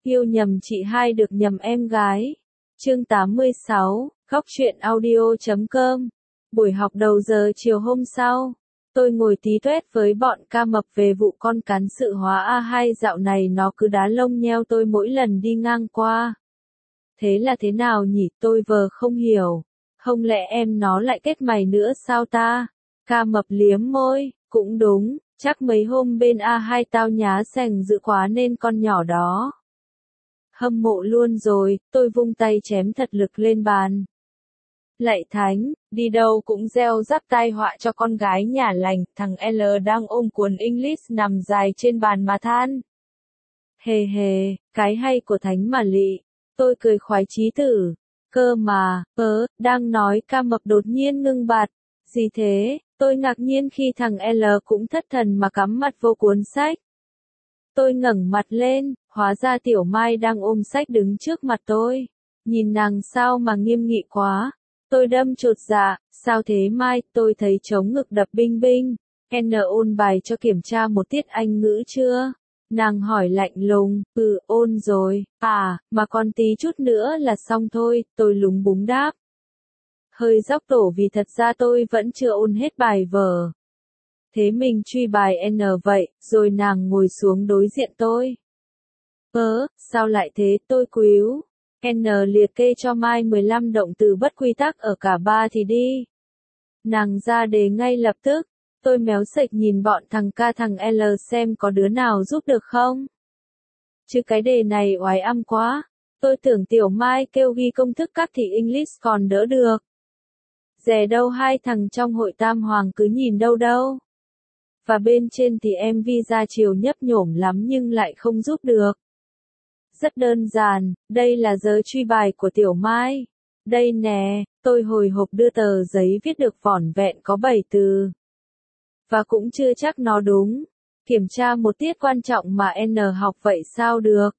Yêu nhầm chị hai được nhầm em gái. Chương 86, Góc truyện audio.com. Buổi học đầu giờ chiều hôm sau, tôi ngồi tí toét với bọn ca mập về vụ con cán sự hóa A2 dạo này nó cứ đá lông nheo tôi mỗi lần đi ngang qua. Thế là thế nào nhỉ, tôi vờ không hiểu. Không lẽ em nó lại kết mày nữa sao ta? Ca mập liếm môi, cũng đúng, chắc mấy hôm bên A2 tao nhá sành dữ quá nên con nhỏ đó. Hâm mộ luôn rồi, tôi vung tay chém thật lực lên bàn. Lạy thánh, đi đâu cũng gieo rắc tai họa cho con gái nhà lành, thằng L đang ôm cuốn English nằm dài trên bàn mà than. Hề hề, cái hay của thánh mà lị. Tôi cười khoái chí tử. Cơ mà, đang nói ca mập đột nhiên ngưng bặt. Gì thế? Tôi ngạc nhiên khi thằng L cũng thất thần mà cắm mặt vô cuốn sách. Tôi ngẩng mặt lên, hóa ra Tiểu Mai đang ôm sách đứng trước mặt tôi. Nhìn nàng sao mà nghiêm nghị quá. Tôi đâm chột dạ, sao thế Mai, tôi thấy trống ngực đập binh binh. N ôn bài cho kiểm tra một tiết Anh ngữ chưa? Nàng hỏi lạnh lùng, ôn rồi, mà còn tí chút nữa là xong thôi, tôi lúng búng đáp. Hơi dóc tổ vì thật ra tôi vẫn chưa ôn hết bài vở. Thế mình truy bài N vậy, rồi nàng ngồi xuống đối diện tôi. Sao lại thế, tôi quíu. N liệt kê cho Mai 15 động từ bất quy tắc ở cả ba thì đi. Nàng ra đề ngay lập tức. Tôi méo sệch nhìn bọn thằng K thằng L xem có đứa nào giúp được không. Chứ cái đề này oái âm quá. Tôi tưởng Tiểu Mai kêu ghi công thức cắt thì English còn đỡ được. Dè đâu hai thằng trong hội tam hoàng cứ nhìn đâu đâu. Và bên trên thì MV ra chiều nhấp nhổm lắm nhưng lại không giúp được. Rất đơn giản, đây là giờ truy bài của Tiểu Mai. Đây nè, tôi hồi hộp đưa tờ giấy viết được vỏn vẹn có 7 từ. Và cũng chưa chắc nó đúng. Kiểm tra một tiết quan trọng mà N học vậy sao được.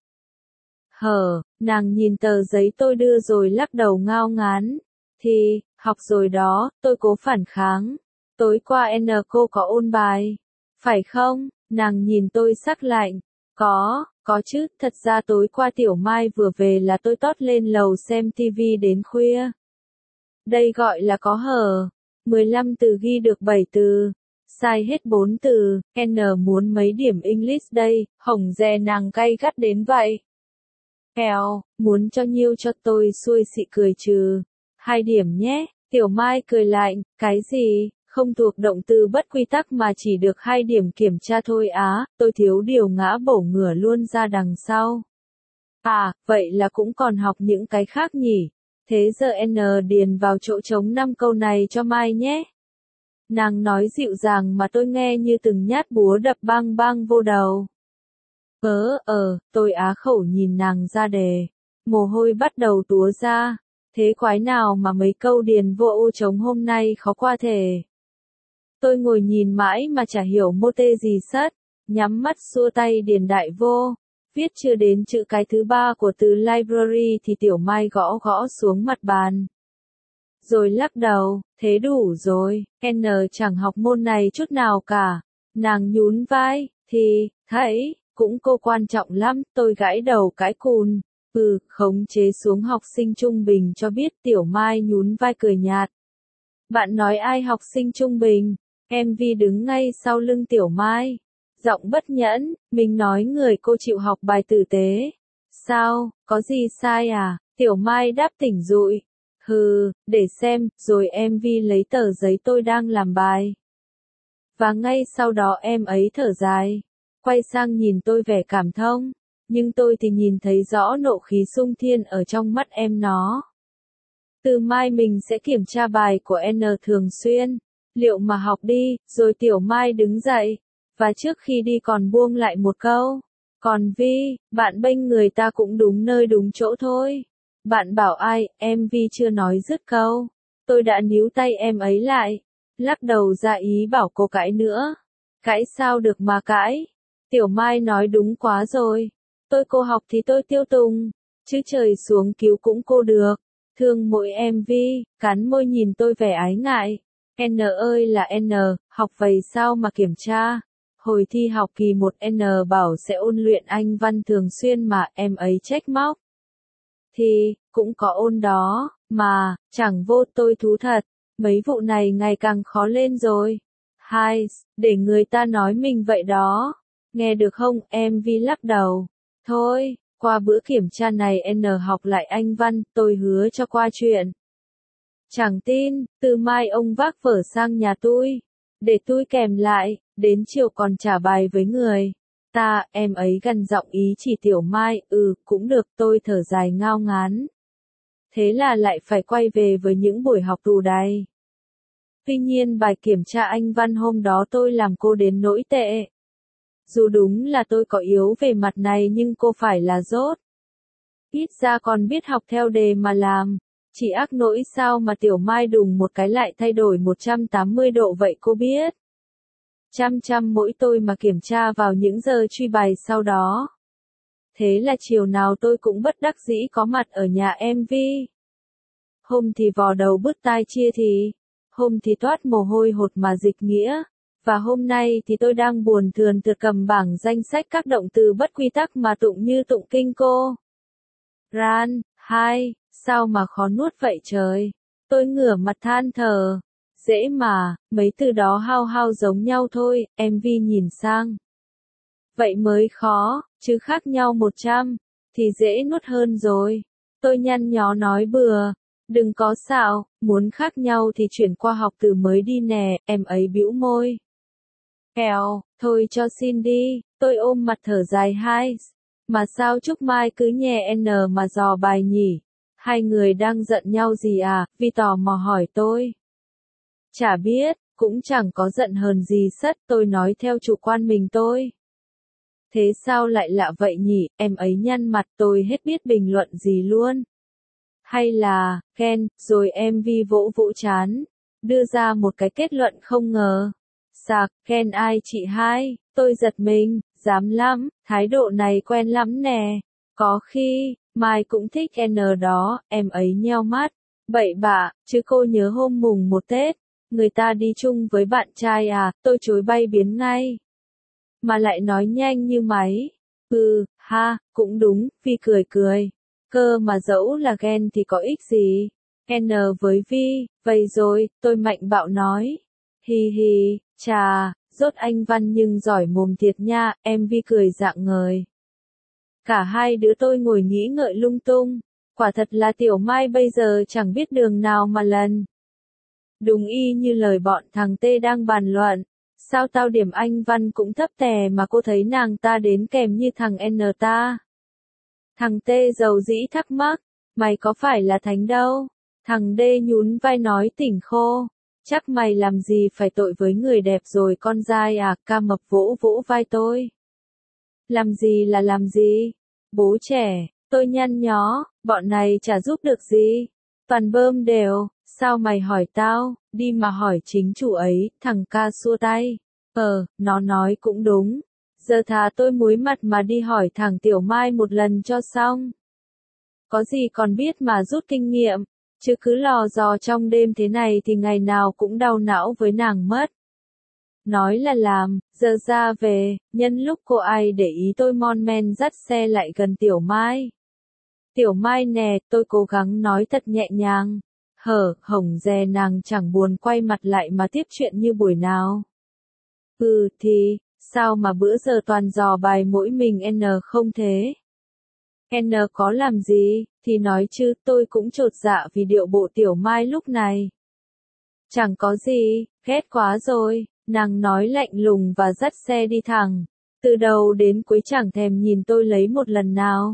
Nàng nhìn tờ giấy tôi đưa rồi lắc đầu ngao ngán. Thì, học rồi đó, tôi cố phản kháng. Tối qua N cô có ôn bài. Phải không? Nàng nhìn tôi sắc lạnh. Có chứ, thật ra tối qua Tiểu Mai vừa về là tôi tót lên lầu xem TV đến khuya. Đây gọi là có 15 từ ghi được 7 từ. Sai hết 4 từ, N muốn mấy điểm English đây, hổng dè nàng gay gắt đến vậy. Muốn cho nhiêu cho tôi xuôi xị cười trừ. 2 điểm nhé, Tiểu Mai cười lạnh, cái gì, không thuộc động từ bất quy tắc mà chỉ được 2 điểm kiểm tra thôi á, tôi thiếu điều ngã bổ ngửa luôn ra đằng sau. Vậy là cũng còn học những cái khác nhỉ, thế giờ N điền vào chỗ trống 5 câu này cho Mai nhé. Nàng nói dịu dàng mà tôi nghe như từng nhát búa đập bang bang vô đầu. Tôi á khẩu nhìn nàng ra đề. Mồ hôi bắt đầu túa ra. Thế quái nào mà mấy câu điền vô ô trống hôm nay khó qua thể. Tôi ngồi nhìn mãi mà chả hiểu mô tê gì sất. Nhắm mắt xua tay điền đại vô. Viết chưa đến chữ cái thứ 3 của từ library thì Tiểu Mai gõ gõ xuống mặt bàn. Rồi lắc đầu, thế đủ rồi, N chẳng học môn này chút nào cả. Nàng nhún vai, thì, thấy, cũng cô quan trọng lắm, tôi gãi đầu cãi cùn. Khống chế xuống học sinh trung bình cho biết. Tiểu Mai nhún vai cười nhạt. Bạn nói ai học sinh trung bình? MV đứng ngay sau lưng Tiểu Mai. Giọng bất nhẫn, mình nói người cô chịu học bài tử tế. Sao, có gì sai à? Tiểu Mai đáp tỉnh rụi. Để xem, rồi MV lấy tờ giấy tôi đang làm bài. Và ngay sau đó em ấy thở dài. Quay sang nhìn tôi vẻ cảm thông. Nhưng tôi thì nhìn thấy rõ nộ khí sung thiên ở trong mắt em nó. Từ mai mình sẽ kiểm tra bài của N thường xuyên. Liệu mà học đi, rồi Tiểu Mai đứng dậy. Và trước khi đi còn buông lại một câu. Còn Vi, bạn bênh người ta cũng đúng nơi đúng chỗ thôi. Bạn bảo ai, em Vi chưa nói dứt câu. Tôi đã níu tay em ấy lại. Lắc đầu ra ý bảo cô cãi nữa. Cãi sao được mà cãi. Tiểu Mai nói đúng quá rồi. Cô học thì tôi tiêu tùng. Chứ trời xuống cứu cũng cô được. Thương mỗi em Vi, cắn môi nhìn tôi vẻ ái ngại. N ơi là N, học vậy sao mà kiểm tra. Hồi thi học kỳ 1 N bảo sẽ ôn luyện Anh văn thường xuyên mà em ấy trách móc. Thì, cũng có ôn đó, mà, chẳng vô tôi thú thật, mấy vụ này ngày càng khó lên rồi. Hai, để người ta nói mình vậy đó. Nghe được không, em Vi lắc đầu. Thôi, qua bữa kiểm tra này N học lại Anh văn, tôi hứa cho qua chuyện. Chẳng tin, từ mai ông vác vở sang nhà tôi. Để tôi kèm lại, đến chiều còn trả bài với người. Ta, em ấy gằn giọng ý chỉ Tiểu Mai, cũng được, tôi thở dài ngao ngán. Thế là lại phải quay về với những buổi học tù đầy. Tuy nhiên bài kiểm tra Anh văn hôm đó tôi làm cô đến nỗi tệ. Dù đúng là tôi có yếu về mặt này nhưng cô phải là dốt. Ít ra còn biết học theo đề mà làm. Chỉ ác nỗi sao mà Tiểu Mai đùng một cái lại thay đổi 180 độ vậy cô biết. Chăm mỗi tôi mà kiểm tra vào những giờ truy bài sau đó. Thế là chiều nào tôi cũng bất đắc dĩ có mặt ở nhà em Vi. Hôm thì vò đầu bứt tai chia thì, hôm thì toát mồ hôi hột mà dịch nghĩa, và hôm nay thì tôi đang buồn thườn thượt cầm bảng danh sách các động từ bất quy tắc mà tụng như tụng kinh cô. Ran, hai, sao mà khó nuốt vậy trời? Tôi ngửa mặt than thở. Dễ mà, mấy từ đó hao hao giống nhau thôi, em Vi nhìn sang. Vậy mới khó, chứ khác nhau 100, thì dễ nuốt hơn rồi. Tôi nhăn nhó nói bừa, đừng có xạo, muốn khác nhau thì chuyển qua học từ mới đi nè, em ấy bĩu môi. Kèo, thôi cho xin đi, tôi ôm mặt thở dài hai. Mà sao Trúc Mai cứ nhè N mà dò bài nhỉ? Hai người đang giận nhau gì à? Vi tò mò hỏi tôi. Chả biết, cũng chẳng có giận hờn gì sất, tôi nói theo chủ quan mình tôi. Thế sao lại lạ vậy nhỉ, em ấy nhăn mặt tôi hết biết bình luận gì luôn. Hay là, Ken, rồi em Vi vỗ vỗ chán, đưa ra một cái kết luận không ngờ. Sạc, Ken ai chị hai, tôi giật mình, dám lắm, thái độ này quen lắm nè. Có khi, Mai cũng thích N đó, em ấy nheo mắt. Bậy bạ, chứ cô nhớ hôm mùng 1 Tết, người ta đi chung với bạn trai à, tôi chối bay biến ngay. Mà lại nói nhanh như máy. Ha, cũng đúng, Vi cười cười. Cơ mà dẫu là ghen thì có ích gì. N với Vi, vậy rồi, tôi mạnh bạo nói. Hi hi, chà, dốt Anh văn nhưng giỏi mồm thiệt nha, em Vi cười rạng ngời. Cả hai đứa tôi ngồi nghĩ ngợi lung tung. Quả thật là Tiểu Mai bây giờ chẳng biết đường nào mà lần. Đúng y như lời bọn thằng T đang bàn luận. Sao tao điểm Anh văn cũng thấp tè mà cô thấy nàng ta đến kèm như thằng N ta. Thằng T dầu dĩ thắc mắc, mày có phải là thánh đâu. Thằng D nhún vai nói tỉnh khô. Chắc mày làm gì phải tội với người đẹp rồi con dai à, Ca Mập vỗ vỗ vai tôi. Làm gì là làm gì? Bố trẻ, tôi nhăn nhó, bọn này chả giúp được gì. Toàn bơm đều, sao mày hỏi tao, đi mà hỏi chính chủ ấy, thằng Ca xua tay. Nó nói cũng đúng. Giờ thà tôi muối mặt mà đi hỏi thằng Tiểu Mai một lần cho xong. Có gì còn biết mà rút kinh nghiệm, chứ cứ lò dò trong đêm thế này thì ngày nào cũng đau não với nàng mất. Nói là làm, giờ ra về, nhân lúc cô ai để ý tôi mon men dắt xe lại gần Tiểu Mai. Tiểu Mai nè, tôi cố gắng nói thật nhẹ nhàng. Hổng dè nàng chẳng buồn quay mặt lại mà tiếp chuyện như buổi nào. Thì, sao mà bữa giờ toàn dò bài mỗi mình N không thế? N có làm gì, thì nói chứ, tôi cũng chột dạ vì điệu bộ Tiểu Mai lúc này. Chẳng có gì, ghét quá rồi, nàng nói lạnh lùng và dắt xe đi thẳng. Từ đầu đến cuối chẳng thèm nhìn tôi lấy một lần nào.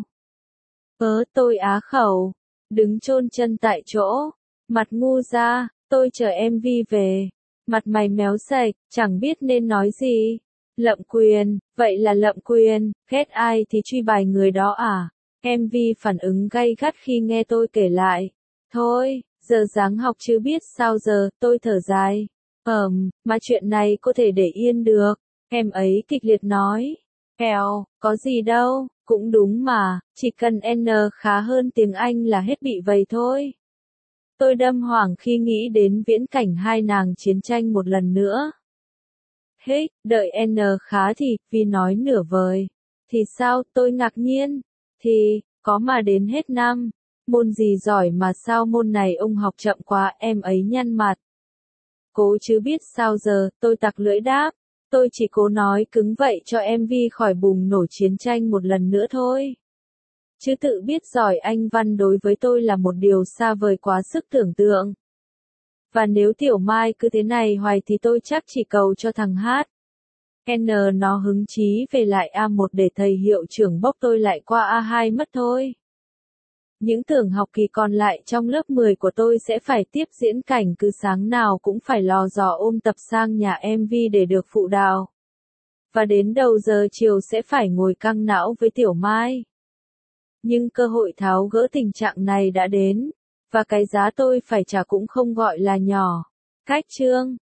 Tôi á khẩu, đứng chôn chân tại chỗ, mặt ngu ra, tôi chờ em Vi về. Mặt mày méo sạch, chẳng biết nên nói gì. Lậm quyền, vậy là lậm quyền, ghét ai thì truy bài người đó à? Em Vi phản ứng gay gắt khi nghe tôi kể lại. Thôi, giờ dáng học chưa biết sao giờ, tôi thở dài. Mà chuyện này có thể để yên được. Em ấy kịch liệt nói. Kèo, có gì đâu, cũng đúng mà, chỉ cần N khá hơn tiếng Anh là hết bị vầy thôi. Tôi đâm hoảng khi nghĩ đến viễn cảnh hai nàng chiến tranh một lần nữa. Hích, đợi N khá thì, vì nói nửa vời. Thì sao, tôi ngạc nhiên. Thì, có mà đến hết năm. Môn gì giỏi mà sao môn này ông học chậm quá, em ấy nhăn mặt. Cố chứ biết sao giờ, tôi tặc lưỡi đáp. Tôi chỉ cố nói cứng vậy cho MV khỏi bùng nổ chiến tranh một lần nữa thôi. Chứ tự biết giỏi Anh văn đối với tôi là một điều xa vời quá sức tưởng tượng. Và nếu Tiểu Mai cứ thế này hoài thì tôi chắc chỉ cầu cho thằng Hát. N nó hứng chí về lại A1 để thầy hiệu trưởng bốc tôi lại qua A2 mất thôi. Những tưởng học kỳ còn lại trong lớp 10 của tôi sẽ phải tiếp diễn cảnh cứ sáng nào cũng phải lò dò ôm tập sang nhà MV để được phụ đạo. Và đến đầu giờ chiều sẽ phải ngồi căng não với Tiểu Mai. Nhưng cơ hội tháo gỡ tình trạng này đã đến, và cái giá tôi phải trả cũng không gọi là nhỏ. Cách chương